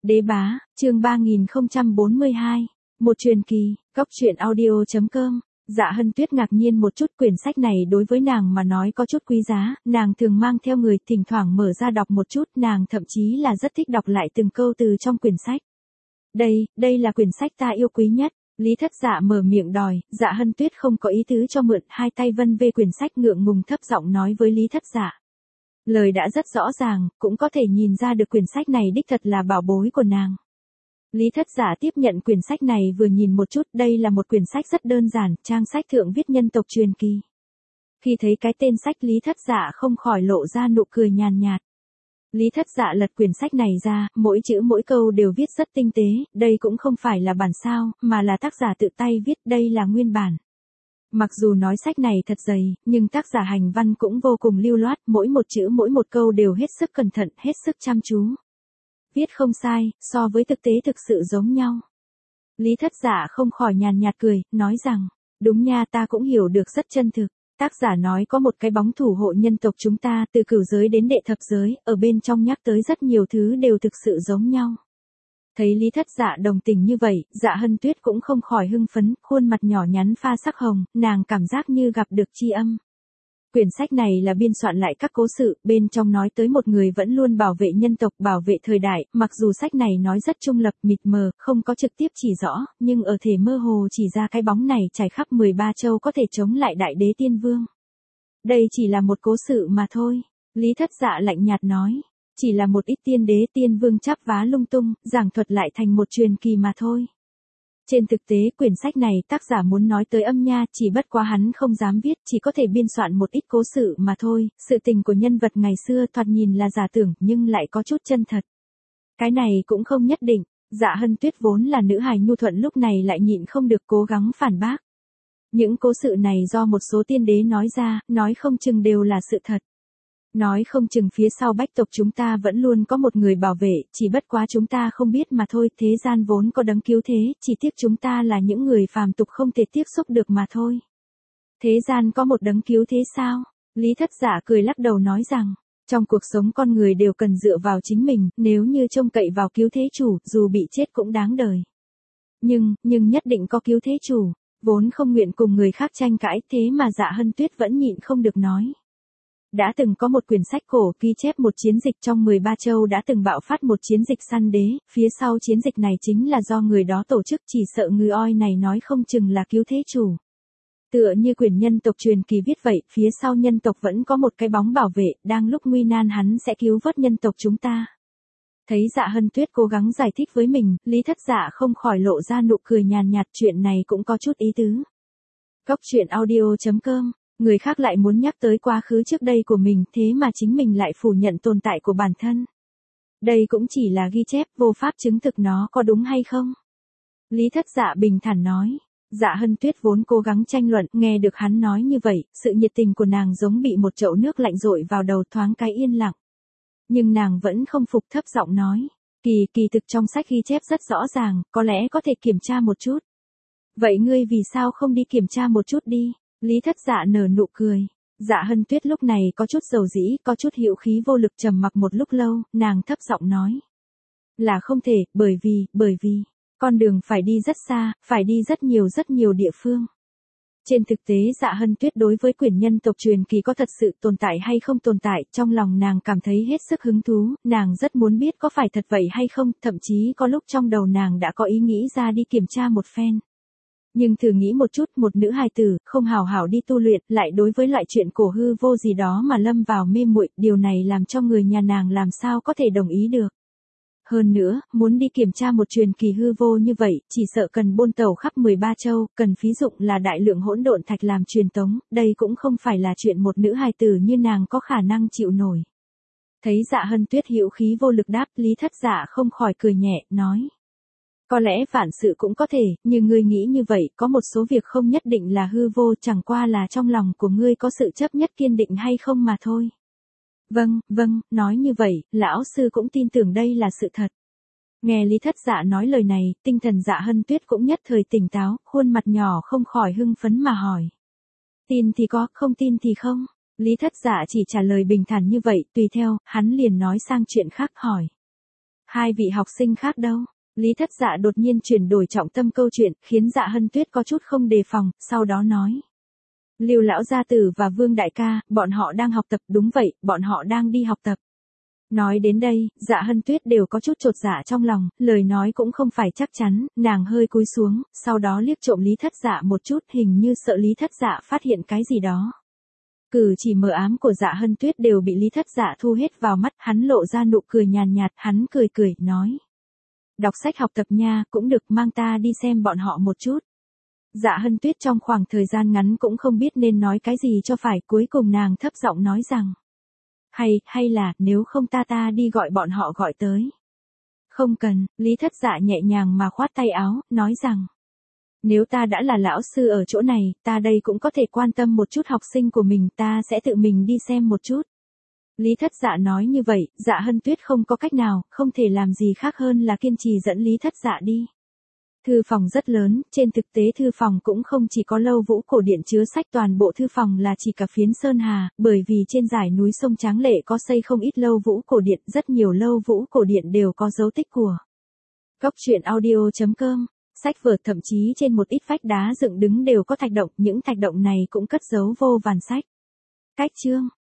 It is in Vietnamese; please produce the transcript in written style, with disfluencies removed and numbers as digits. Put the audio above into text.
Đế bá, chương 3042. Một truyền kỳ, góc truyện audio.com. Dạ Hân Tuyết ngạc nhiên một chút, quyển sách này đối với nàng mà nói có chút quý giá, nàng thường mang theo người, thỉnh thoảng mở ra đọc một chút, nàng thậm chí là rất thích đọc lại từng câu từ trong quyển sách. Đây là quyển sách ta yêu quý nhất. Lý Thất Dạ mở miệng đòi, Dạ Hân Tuyết không có ý tứ cho mượn, hai tay vân vê quyển sách ngượng ngùng thấp giọng nói với Lý Thất Dạ. Lời đã rất rõ ràng, cũng có thể nhìn ra được quyển sách này đích thật là bảo bối của nàng. Lý Thất Dạ tiếp nhận quyển sách này vừa nhìn một chút, đây là một quyển sách rất đơn giản, trang sách thượng viết nhân tộc truyền kỳ. Khi thấy cái tên sách Lý Thất Dạ không khỏi lộ ra nụ cười nhàn nhạt. Lý Thất Dạ lật quyển sách này ra, mỗi chữ mỗi câu đều viết rất tinh tế, đây cũng không phải là bản sao, mà là tác giả tự tay viết, đây là nguyên bản. Mặc dù nói sách này thật dày, nhưng tác giả hành văn cũng vô cùng lưu loát, mỗi một chữ mỗi một câu đều hết sức cẩn thận, hết sức chăm chú. Viết không sai, so với thực tế thực sự giống nhau. Lý Thất Dạ không khỏi nhàn nhạt cười, nói rằng, đúng nha, ta cũng hiểu được rất chân thực. Tác giả nói có một cái bóng thủ hộ nhân tộc chúng ta, từ cửu giới đến đệ thập giới, ở bên trong nhắc tới rất nhiều thứ đều thực sự giống nhau. Thấy Lý Thất Dạ đồng tình như vậy, Dạ Hân Tuyết cũng không khỏi hưng phấn, khuôn mặt nhỏ nhắn pha sắc hồng, nàng cảm giác như gặp được tri âm. Quyển sách này là biên soạn lại các cố sự, bên trong nói tới một người vẫn luôn bảo vệ nhân tộc, bảo vệ thời đại, mặc dù sách này nói rất trung lập, mịt mờ, không có trực tiếp chỉ rõ, nhưng ở thể mơ hồ chỉ ra cái bóng này trải khắp 13 châu có thể chống lại đại đế tiên vương. Đây chỉ là một cố sự mà thôi, Lý Thất Dạ lạnh nhạt nói. Chỉ là một ít tiên đế tiên vương chắp vá lung tung, giảng thuật lại thành một truyền kỳ mà thôi. Trên thực tế quyển sách này tác giả muốn nói tới âm nha, chỉ bất quá hắn không dám viết, chỉ có thể biên soạn một ít cố sự mà thôi, sự tình của nhân vật ngày xưa thoạt nhìn là giả tưởng nhưng lại có chút chân thật. Cái này cũng không nhất định, Dạ Hân Tuyết vốn là nữ hài nhu thuận lúc này lại nhịn không được cố gắng phản bác. Những cố sự này do một số tiên đế nói ra, nói không chừng đều là sự thật. Nói không chừng phía sau bách tộc chúng ta vẫn luôn có một người bảo vệ, chỉ bất quá chúng ta không biết mà thôi, thế gian vốn có đấng cứu thế, chỉ tiếc chúng ta là những người phàm tục không thể tiếp xúc được mà thôi. Thế gian có một đấng cứu thế sao? Lý Thất Dạ cười lắc đầu nói rằng, trong cuộc sống con người đều cần dựa vào chính mình, nếu như trông cậy vào cứu thế chủ, dù bị chết cũng đáng đời. Nhưng nhất định có cứu thế chủ, vốn không nguyện cùng người khác tranh cãi, thế mà Dạ Hân Tuyết vẫn nhịn không được nói. Đã từng có một quyển sách cổ ghi chép một chiến dịch trong 13 châu đã từng bạo phát một chiến dịch săn đế, phía sau chiến dịch này chính là do người đó tổ chức, chỉ sợ người oi này nói không chừng là cứu thế chủ. Tựa như quyển nhân tộc truyền kỳ viết vậy, phía sau nhân tộc vẫn có một cái bóng bảo vệ, đang lúc nguy nan hắn sẽ cứu vớt nhân tộc chúng ta. Thấy Dạ Hân Tuyết cố gắng giải thích với mình, Lý Thất Dạ không khỏi lộ ra nụ cười nhàn nhạt, chuyện này cũng có chút ý tứ. Góc truyện audio.com. Người khác lại muốn nhắc tới quá khứ trước đây của mình, thế mà chính mình lại phủ nhận tồn tại của bản thân. Đây cũng chỉ là ghi chép, vô pháp chứng thực nó có đúng hay không. Lý Thất Dạ bình thản nói. Dạ Hân Tuyết vốn cố gắng tranh luận, nghe được hắn nói như vậy, sự nhiệt tình của nàng giống bị một chậu nước lạnh dội vào đầu, thoáng cái yên lặng. Nhưng nàng vẫn không phục, thấp giọng nói. Kỳ thực trong sách ghi chép rất rõ ràng, có lẽ có thể kiểm tra một chút. Vậy ngươi vì sao không đi kiểm tra một chút đi? Lý Thất Dạ nở nụ cười. Dạ Hân Tuyết lúc này có chút dầu dĩ, có chút hữu khí vô lực, trầm mặc một lúc lâu, nàng thấp giọng nói. Là không thể, bởi vì, con đường phải đi rất xa, phải đi rất nhiều địa phương. Trên thực tế Dạ Hân Tuyết đối với quyển nhân tộc truyền kỳ có thật sự tồn tại hay không tồn tại, trong lòng nàng cảm thấy hết sức hứng thú, nàng rất muốn biết có phải thật vậy hay không, thậm chí có lúc trong đầu nàng đã có ý nghĩ ra đi kiểm tra một phen. Nhưng thử nghĩ một chút, một nữ hài tử, không hào hảo đi tu luyện, lại đối với loại chuyện cổ hư vô gì đó mà lâm vào mê muội, điều này làm cho người nhà nàng làm sao có thể đồng ý được. Hơn nữa, muốn đi kiểm tra một truyền kỳ hư vô như vậy, chỉ sợ cần bôn tẩu khắp 13 châu, cần phí dụng là đại lượng hỗn độn thạch làm truyền tống, đây cũng không phải là chuyện một nữ hài tử như nàng có khả năng chịu nổi. Thấy Dạ Hân Tuyết hữu khí vô lực đáp, Lý Thất Dạ không khỏi cười nhẹ, nói. Có lẽ vạn sự cũng có thể, nhưng ngươi nghĩ như vậy, có một số việc không nhất định là hư vô, chẳng qua là trong lòng của ngươi có sự chấp nhất kiên định hay không mà thôi. Vâng, nói như vậy, lão sư cũng tin tưởng đây là sự thật. Nghe Lý Thất Dạ nói lời này, tinh thần Dạ Hân Tuyết cũng nhất thời tỉnh táo, khuôn mặt nhỏ không khỏi hưng phấn mà hỏi. Tin thì có, không tin thì không. Lý Thất Dạ chỉ trả lời bình thản như vậy, tùy theo, hắn liền nói sang chuyện khác hỏi. Hai vị học sinh khác đâu? Lý Thất Dạ đột nhiên chuyển đổi trọng tâm câu chuyện, khiến Dạ Hân Tuyết có chút không đề phòng, sau đó nói. Lưu lão gia tử và Vương đại ca, bọn họ đang học tập, đúng vậy, bọn họ đang đi học tập. Nói đến đây, Dạ Hân Tuyết đều có chút chột dạ trong lòng, lời nói cũng không phải chắc chắn, nàng hơi cúi xuống, sau đó liếc trộm Lý Thất Dạ một chút, hình như sợ Lý Thất Dạ phát hiện cái gì đó. Cử chỉ mờ ám của Dạ Hân Tuyết đều bị Lý Thất Dạ thu hết vào mắt, hắn lộ ra nụ cười nhàn nhạt, hắn cười cười, nói. Đọc sách học tập nha, cũng được, mang ta đi xem bọn họ một chút. Dạ Hân Tuyết trong khoảng thời gian ngắn cũng không biết nên nói cái gì cho phải, cuối cùng nàng thấp giọng nói rằng. Hay là, nếu không ta đi gọi bọn họ gọi tới. Không cần, Lý Thất Dạ nhẹ nhàng mà khoát tay áo, nói rằng. Nếu ta đã là lão sư ở chỗ này, ta đây cũng có thể quan tâm một chút học sinh của mình, ta sẽ tự mình đi xem một chút. Lý Thất Dạ nói như vậy, Dạ Hân Tuyết không có cách nào, không thể làm gì khác hơn là kiên trì dẫn Lý Thất Dạ đi. Thư phòng rất lớn, trên thực tế thư phòng cũng không chỉ có lâu vũ cổ điện chứa sách, toàn bộ thư phòng là chỉ cả phiến Sơn Hà, bởi vì trên dải núi sông Tráng Lệ có xây không ít lâu vũ cổ điện, rất nhiều lâu vũ cổ điện đều có dấu tích của. Cóc truyện audio.com, sách vở, thậm chí trên một ít vách đá dựng đứng đều có thạch động, những thạch động này cũng cất giấu vô vàn sách. Cách chương